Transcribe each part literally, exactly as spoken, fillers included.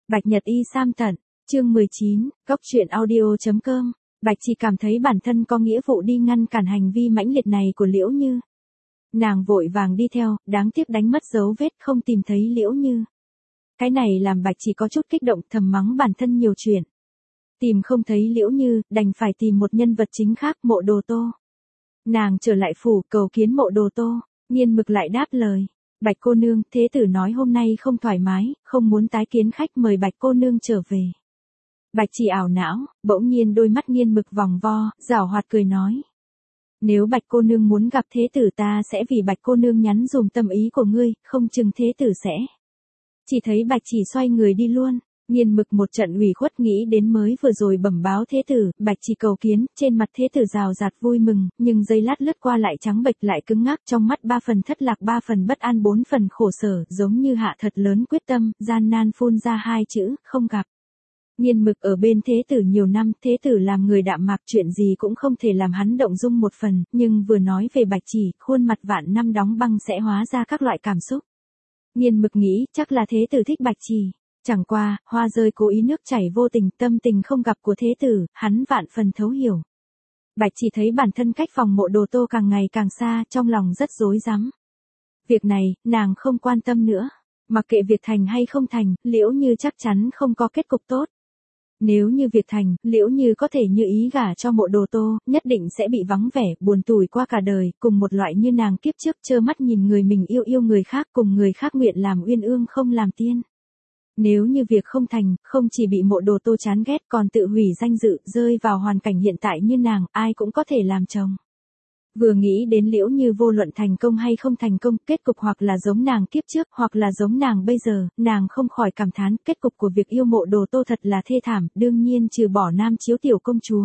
Bạch Nhật Y Sam Tận, chương mười chín, Cốc truyện audio chấm com. Bạch chỉ cảm thấy bản thân có nghĩa vụ đi ngăn cản hành vi mãnh liệt này của Liễu Như. Nàng vội vàng đi theo, đáng tiếc đánh mất dấu vết không tìm thấy Liễu Như. Cái này làm Bạch chỉ có chút kích động, thầm mắng bản thân nhiều chuyện. Tìm không thấy Liễu Như, đành phải tìm một nhân vật chính khác, Mộ Đồ Tô. Nàng trở lại phủ cầu kiến Mộ Đồ Tô, Nghiên Mực lại đáp lời. Bạch cô nương, thế tử nói hôm nay không thoải mái, không muốn tái kiến khách, mời Bạch cô nương trở về. Bạch chỉ ảo não, bỗng nhiên đôi mắt Nghiên Mực vòng vo, giảo hoạt cười nói. Nếu Bạch cô nương muốn gặp thế tử ta sẽ vì Bạch cô nương nhắn dùm tâm ý của ngươi, không chừng thế tử sẽ. Chỉ thấy Bạch chỉ xoay người đi luôn. Nghiên Mực một trận ủy khuất nghĩ đến mới vừa rồi bẩm báo thế tử, Bạch chỉ cầu kiến, trên mặt thế tử rào rạt vui mừng, nhưng giây lát lướt qua lại trắng bệch lại cứng ngắc, trong mắt ba phần thất lạc ba phần bất an bốn phần khổ sở, giống như hạ thật lớn quyết tâm, gian nan phun ra hai chữ, không gặp. Nghiên Mực ở bên thế tử nhiều năm, thế tử làm người đạm mạc, chuyện gì cũng không thể làm hắn động dung một phần, nhưng vừa nói về Bạch chỉ, khuôn mặt vạn năm đóng băng sẽ hóa ra các loại cảm xúc. Nghiên Mực nghĩ, chắc là thế tử thích Bạch chỉ. Chẳng qua, hoa rơi cố ý nước chảy vô tình, tâm tình không gặp của thế tử, hắn vạn phần thấu hiểu. Bạch chỉ thấy bản thân cách phòng Mộ Đồ Tô càng ngày càng xa, trong lòng rất rối rắm. Việc này, nàng không quan tâm nữa. Mặc kệ việc thành hay không thành, Liễu Như chắc chắn không có kết cục tốt. Nếu như việc thành, Liễu Như có thể như ý gả cho Mộ Đồ Tô, nhất định sẽ bị vắng vẻ, buồn tủi qua cả đời, cùng một loại như nàng kiếp trước trơ mắt nhìn người mình yêu yêu người khác, cùng người khác nguyện làm uyên ương không làm tiên. Nếu như việc không thành, không chỉ bị Mộ Đồ Tô chán ghét còn tự hủy danh dự, rơi vào hoàn cảnh hiện tại như nàng, ai cũng có thể làm chồng. Vừa nghĩ đến Liễu Như vô luận thành công hay không thành công, kết cục hoặc là giống nàng kiếp trước, hoặc là giống nàng bây giờ, nàng không khỏi cảm thán, kết cục của việc yêu Mộ Đồ Tô thật là thê thảm, đương nhiên trừ bỏ nam chiếu tiểu công chúa.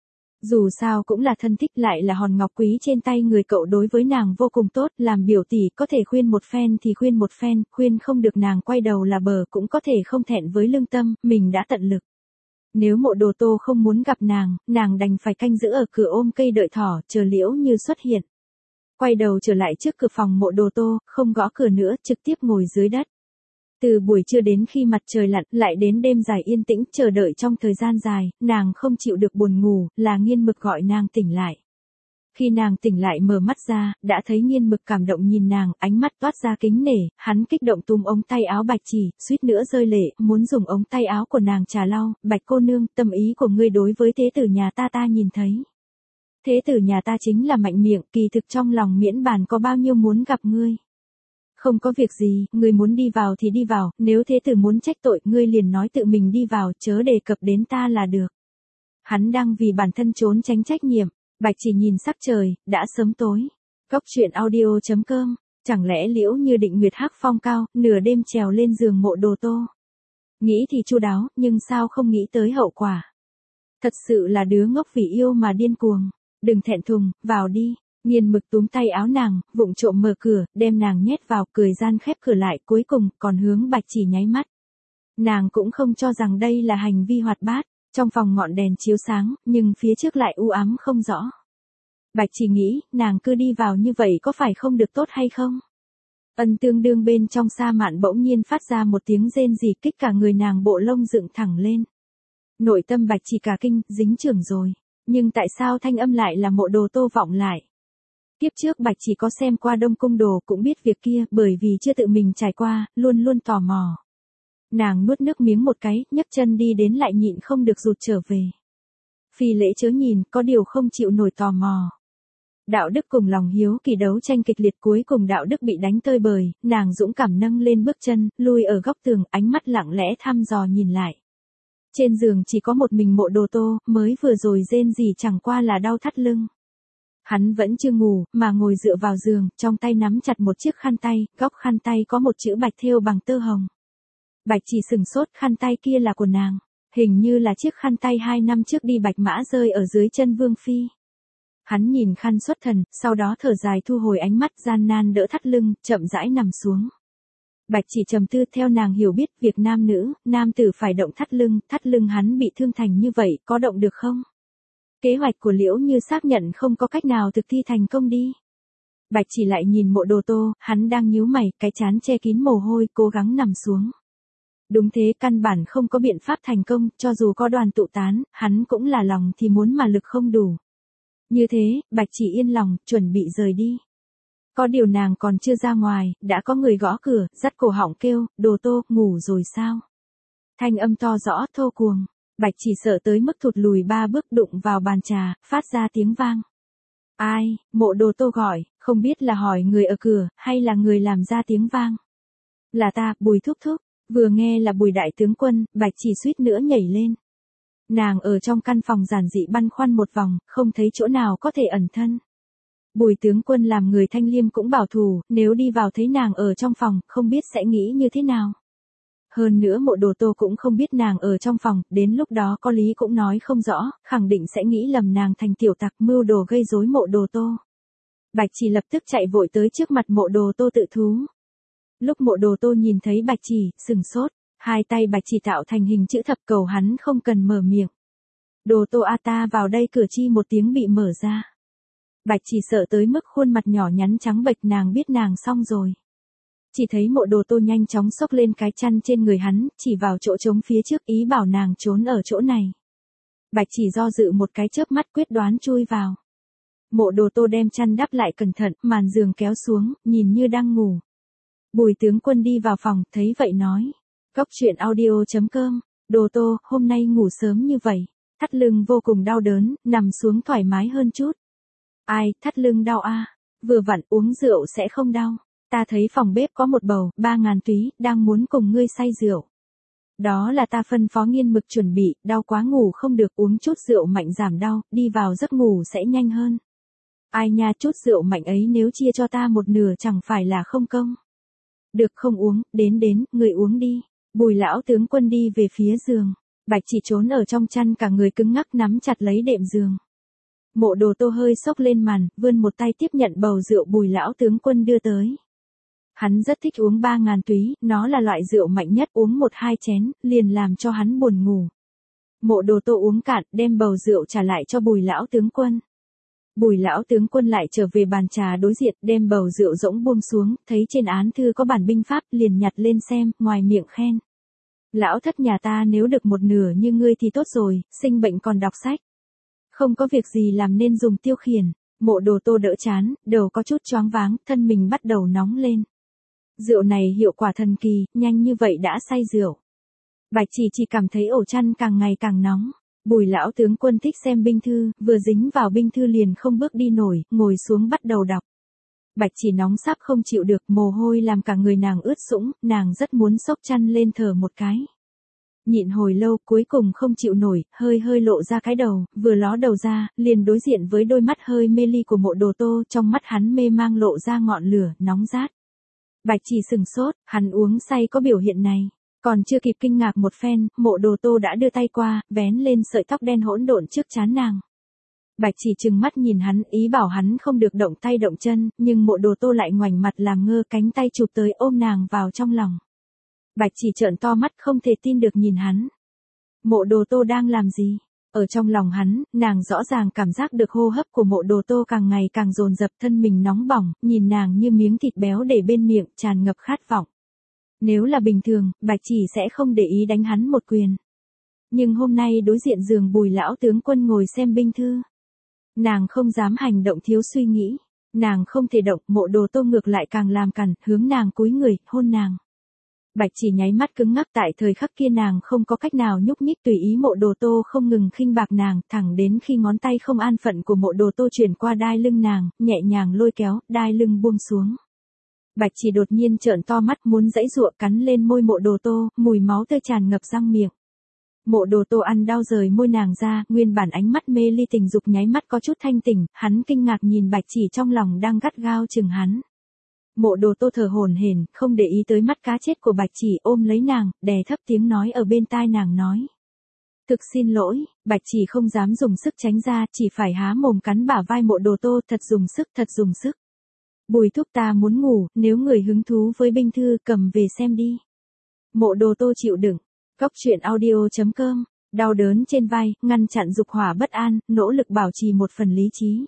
Dù sao cũng là thân thích, lại là hòn ngọc quý trên tay người cậu, đối với nàng vô cùng tốt, làm biểu tỷ có thể khuyên một phen thì khuyên một phen, khuyên không được nàng quay đầu là bờ, cũng có thể không thẹn với lương tâm, mình đã tận lực. Nếu Mộ Đồ Tô không muốn gặp nàng, nàng đành phải canh giữ ở cửa ôm cây đợi thỏ, chờ Liễu Như xuất hiện. Quay đầu trở lại trước cửa phòng Mộ Đồ Tô, không gõ cửa nữa, trực tiếp ngồi dưới đất. Từ buổi trưa đến khi mặt trời lặn, lại đến đêm dài yên tĩnh, chờ đợi trong thời gian dài, nàng không chịu được buồn ngủ, là Nghiên Mực gọi nàng tỉnh lại. Khi nàng tỉnh lại mở mắt ra, đã thấy Nghiên Mực cảm động nhìn nàng, ánh mắt toát ra kính nể, hắn kích động túm ống tay áo Bạch chỉ, suýt nữa rơi lệ, muốn dùng ống tay áo của nàng trà lau. Bạch cô nương, tâm ý của ngươi đối với thế tử nhà ta ta nhìn thấy. Thế tử nhà ta chính là mạnh miệng, kỳ thực trong lòng miễn bàn có bao nhiêu muốn gặp ngươi. Không có việc gì, ngươi muốn đi vào thì đi vào, nếu thế tử muốn trách tội, ngươi liền nói tự mình đi vào, chớ đề cập đến ta là được. Hắn đang vì bản thân trốn tránh trách nhiệm. Bạch chỉ nhìn sắc trời, đã sớm tối. Cốc truyện audio chấm com, chẳng lẽ Liễu Như định nguyệt hắc phong cao, nửa đêm trèo lên giường Mộ Đồ Tô. Nghĩ thì chu đáo, nhưng sao không nghĩ tới hậu quả. Thật sự là đứa ngốc vì yêu mà điên cuồng. Đừng thẹn thùng, vào đi. Nghiên Mực túm tay áo nàng, vụng trộm mở cửa, đem nàng nhét vào, cười gian khép cửa lại, cuối cùng còn hướng Bạch chỉ nháy mắt. Nàng cũng không cho rằng đây là hành vi hoạt bát. Trong phòng ngọn đèn chiếu sáng, nhưng phía trước lại u ám không rõ. Bạch chỉ nghĩ, nàng cứ đi vào như vậy có phải không được tốt hay không? Ân tương đương bên trong Sa Mạn bỗng nhiên phát ra một tiếng rên rỉ, kích cả người nàng bộ lông dựng thẳng lên. Nội tâm Bạch chỉ cả kinh, dính chưởng rồi. Nhưng tại sao thanh âm lại là Mộ Đồ Tô vọng lại? Kiếp trước Bạch chỉ có xem qua Đông Cung Đồ cũng biết việc kia, bởi vì chưa tự mình trải qua, luôn luôn tò mò. Nàng nuốt nước miếng một cái, nhấc chân đi đến lại nhịn không được rụt trở về. Phi lễ chớ nhìn, có điều không chịu nổi tò mò. Đạo đức cùng lòng hiếu kỳ đấu tranh kịch liệt, cuối cùng đạo đức bị đánh tơi bời, nàng dũng cảm nâng lên bước chân, lui ở góc tường, ánh mắt lặng lẽ thăm dò nhìn lại. Trên giường chỉ có một mình Mộ Đồ Tô, mới vừa rồi rên gì chẳng qua là đau thắt lưng. Hắn vẫn chưa ngủ, mà ngồi dựa vào giường, trong tay nắm chặt một chiếc khăn tay, góc khăn tay có một chữ bạch thêu bằng tơ hồng. Bạch chỉ sừng sốt, khăn tay kia là của nàng. Hình như là chiếc khăn tay hai năm trước đi Bạch Mã rơi ở dưới chân Vương Phi. Hắn nhìn khăn xuất thần, sau đó thở dài thu hồi ánh mắt, gian nan đỡ thắt lưng, chậm rãi nằm xuống. Bạch chỉ trầm tư, theo nàng hiểu biết, việc nam nữ, nam tử phải động thắt lưng, thắt lưng hắn bị thương thành như vậy, có động được không? Kế hoạch của Liễu Như xác nhận không có cách nào thực thi thành công đi. Bạch chỉ lại nhìn Mộ Đồ Tô, hắn đang nhíu mày, cái trán che kín mồ hôi, cố gắng nằm xuống. Đúng thế, căn bản không có biện pháp thành công, cho dù có đoàn tụ tán, hắn cũng là lòng thì muốn mà lực không đủ. Như thế, Bạch Chỉ yên lòng, chuẩn bị rời đi. Có điều nàng còn chưa ra ngoài, đã có người gõ cửa, dắt cổ họng kêu, Đồ Tô, ngủ rồi sao? Thanh âm to rõ, thô cuồng. Bạch Chỉ sợ tới mức thụt lùi ba bước đụng vào bàn trà, phát ra tiếng vang. Ai, Mộ Đồ Tô gọi, không biết là hỏi người ở cửa, hay là người làm ra tiếng vang. Là ta, Bùi thúc thúc. Vừa nghe là Bùi đại tướng quân, Bạch Chỉ suýt nữa nhảy lên. Nàng ở trong căn phòng giản dị băn khoăn một vòng, không thấy chỗ nào có thể ẩn thân. Bùi tướng quân làm người thanh liêm cũng bảo thủ, nếu đi vào thấy nàng ở trong phòng, không biết sẽ nghĩ như thế nào. Hơn nữa Mộ Đồ Tô cũng không biết nàng ở trong phòng, đến lúc đó có lý cũng nói không rõ, khẳng định sẽ nghĩ lầm nàng thành tiểu tặc mưu đồ gây rối Mộ Đồ Tô. Bạch Chỉ lập tức chạy vội tới trước mặt Mộ Đồ Tô tự thú. Lúc Mộ Đồ Tô nhìn thấy Bạch Chỉ, sừng sốt, hai tay Bạch Chỉ tạo thành hình chữ thập cầu hắn không cần mở miệng. Đồ Tô a ta vào đây, cửa chi một tiếng bị mở ra. Bạch Chỉ sợ tới mức khuôn mặt nhỏ nhắn trắng bệch, nàng biết nàng xong rồi. Chỉ thấy Mộ Đồ Tô nhanh chóng xốc lên cái chăn trên người hắn, chỉ vào chỗ trống phía trước, ý bảo nàng trốn ở chỗ này. Bạch Chỉ do dự một cái chớp mắt, quyết đoán chui vào. Mộ Đồ Tô đem chăn đắp lại cẩn thận, màn giường kéo xuống, nhìn như đang ngủ. Bùi tướng quân đi vào phòng, thấy vậy nói. Cốc truyện audio chấm com, Đồ Tô, hôm nay ngủ sớm như vậy. Thắt lưng vô cùng đau đớn, nằm xuống thoải mái hơn chút. Ai, thắt lưng đau a? À? Vừa vặn uống rượu sẽ không đau. Ta thấy phòng bếp có một bầu, ba ngàn túy, đang muốn cùng ngươi say rượu. Đó là ta phân phó nghiên mực chuẩn bị, đau quá ngủ không được, uống chút rượu mạnh giảm đau, đi vào giấc ngủ sẽ nhanh hơn. Ai nha, chút rượu mạnh ấy nếu chia cho ta một nửa chẳng phải là không công. Được, không uống, đến đến, người uống đi. Bùi lão tướng quân đi về phía giường. Bạch Chỉ trốn ở trong chăn, cả người cứng ngắc nắm chặt lấy đệm giường. Mộ Đồ Tô hơi xốc lên màn, vươn một tay tiếp nhận bầu rượu Bùi lão tướng quân đưa tới. Hắn rất thích uống ba ngàn túy, nó là loại rượu mạnh nhất, uống một hai chén, liền làm cho hắn buồn ngủ. Mộ Đồ Tô uống cạn, đem bầu rượu trả lại cho Bùi lão tướng quân. Bùi lão tướng quân lại trở về bàn trà đối diện, đem bầu rượu rỗng buông xuống, thấy trên án thư có bản binh pháp, liền nhặt lên xem, ngoài miệng khen. Lão thất nhà ta nếu được một nửa như ngươi thì tốt rồi, sinh bệnh còn đọc sách. Không có việc gì làm nên dùng tiêu khiển. Mộ Đồ Tô đỡ chán, đầu có chút choáng váng, thân mình bắt đầu nóng lên. Rượu này hiệu quả thần kỳ, nhanh như vậy đã say rượu. Bạch Chỉ chỉ cảm thấy ổ chăn càng ngày càng nóng. Bùi lão tướng quân thích xem binh thư, vừa dính vào binh thư liền không bước đi nổi, ngồi xuống bắt đầu đọc. Bạch Chỉ nóng sắp không chịu được, mồ hôi làm cả người nàng ướt sũng, nàng rất muốn xốc chăn lên thở một cái. Nhịn hồi lâu, cuối cùng không chịu nổi, hơi hơi lộ ra cái đầu, vừa ló đầu ra, liền đối diện với đôi mắt hơi mê ly của Mộ Đồ Tô, trong mắt hắn mê mang lộ ra ngọn lửa, nóng rát. Bạch Chỉ sừng sốt, hắn uống say có biểu hiện này. Còn chưa kịp kinh ngạc một phen, Mộ Đồ Tô đã đưa tay qua, vén lên sợi tóc đen hỗn độn trước trán nàng. Bạch Chỉ trừng mắt nhìn hắn, ý bảo hắn không được động tay động chân, nhưng Mộ Đồ Tô lại ngoảnh mặt làm ngơ, cánh tay chụp tới ôm nàng vào trong lòng. Bạch Chỉ trợn to mắt không thể tin được nhìn hắn. Mộ Đồ Tô đang làm gì? Ở trong lòng hắn, nàng rõ ràng cảm giác được hô hấp của Mộ Đồ Tô càng ngày càng dồn dập, thân mình nóng bỏng, nhìn nàng như miếng thịt béo để bên miệng, tràn ngập khát vọng. Nếu là bình thường, Bạch Chỉ sẽ không để ý đánh hắn một quyền. Nhưng hôm nay đối diện giường Bùi lão tướng quân ngồi xem binh thư. Nàng không dám hành động thiếu suy nghĩ. Nàng không thể động, Mộ Đồ Tô ngược lại càng làm cằn, hướng nàng cúi người, hôn nàng. Bạch Chỉ nháy mắt cứng ngắc, tại thời khắc kia nàng không có cách nào nhúc nhích, tùy ý Mộ Đồ Tô không ngừng khinh bạc nàng, thẳng đến khi ngón tay không an phận của Mộ Đồ Tô chuyển qua đai lưng nàng, nhẹ nhàng lôi kéo, đai lưng buông xuống. Bạch Chỉ đột nhiên trợn to mắt muốn giãy giụa, cắn lên môi Mộ Đồ Tô, mùi máu tươi tràn ngập răng miệng. Mộ Đồ Tô ăn đau rời môi nàng ra, nguyên bản ánh mắt mê ly tình dục nháy mắt có chút thanh tỉnh, hắn kinh ngạc nhìn Bạch Chỉ trong lòng đang gắt gao chừng hắn. Mộ Đồ Tô thở hổn hển, không để ý tới mắt cá chết của Bạch Chỉ, ôm lấy nàng, đè thấp tiếng nói ở bên tai nàng nói. Thực xin lỗi, Bạch Chỉ không dám dùng sức tránh ra, chỉ phải há mồm cắn bả vai Mộ Đồ Tô, thật dùng sức, thật dùng sức. Bùi thúc ta muốn ngủ, nếu người hứng thú với binh thư cầm về xem đi. Mộ Đồ Tô chịu đựng. Cốc truyện audio chấm com, đau đớn trên vai, ngăn chặn dục hỏa bất an, nỗ lực bảo trì một phần lý trí.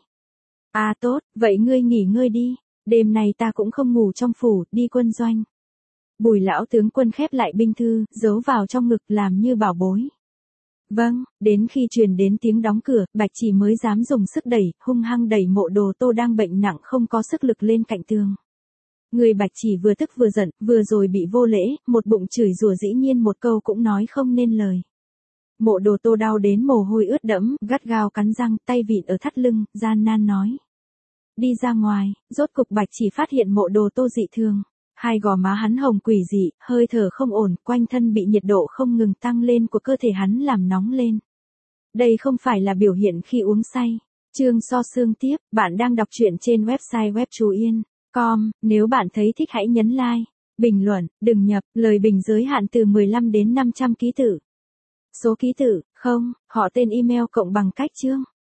À tốt, vậy ngươi nghỉ ngơi đi, đêm nay ta cũng không ngủ trong phủ, đi quân doanh. Bùi lão tướng quân khép lại binh thư, giấu vào trong ngực làm như bảo bối. Vâng, đến khi truyền đến tiếng đóng cửa, Bạch Chỉ mới dám dùng sức đẩy, hung hăng đẩy Mộ Đồ Tô đang bệnh nặng không có sức lực lên cạnh tường. Người Bạch Chỉ vừa tức vừa giận, vừa rồi bị vô lễ, một bụng chửi rủa dĩ nhiên một câu cũng nói không nên lời. Mộ Đồ Tô đau đến mồ hôi ướt đẫm, gắt gao cắn răng, tay vịn ở thắt lưng, gian nan nói. Đi ra ngoài, rốt cục Bạch Chỉ phát hiện Mộ Đồ Tô dị thường. Hai gò má hắn hồng quỷ dị, hơi thở không ổn, quanh thân bị nhiệt độ không ngừng tăng lên của cơ thể hắn làm nóng lên. Đây không phải là biểu hiện khi uống say. Chương so xương tiếp, bạn đang đọc truyện trên website web chú yên chấm com, nếu bạn thấy thích hãy nhấn like, bình luận, đừng nhập, lời bình giới hạn từ mười lăm đến năm trăm ký tự. Số ký tự, không, họ tên email cộng bằng cách chương.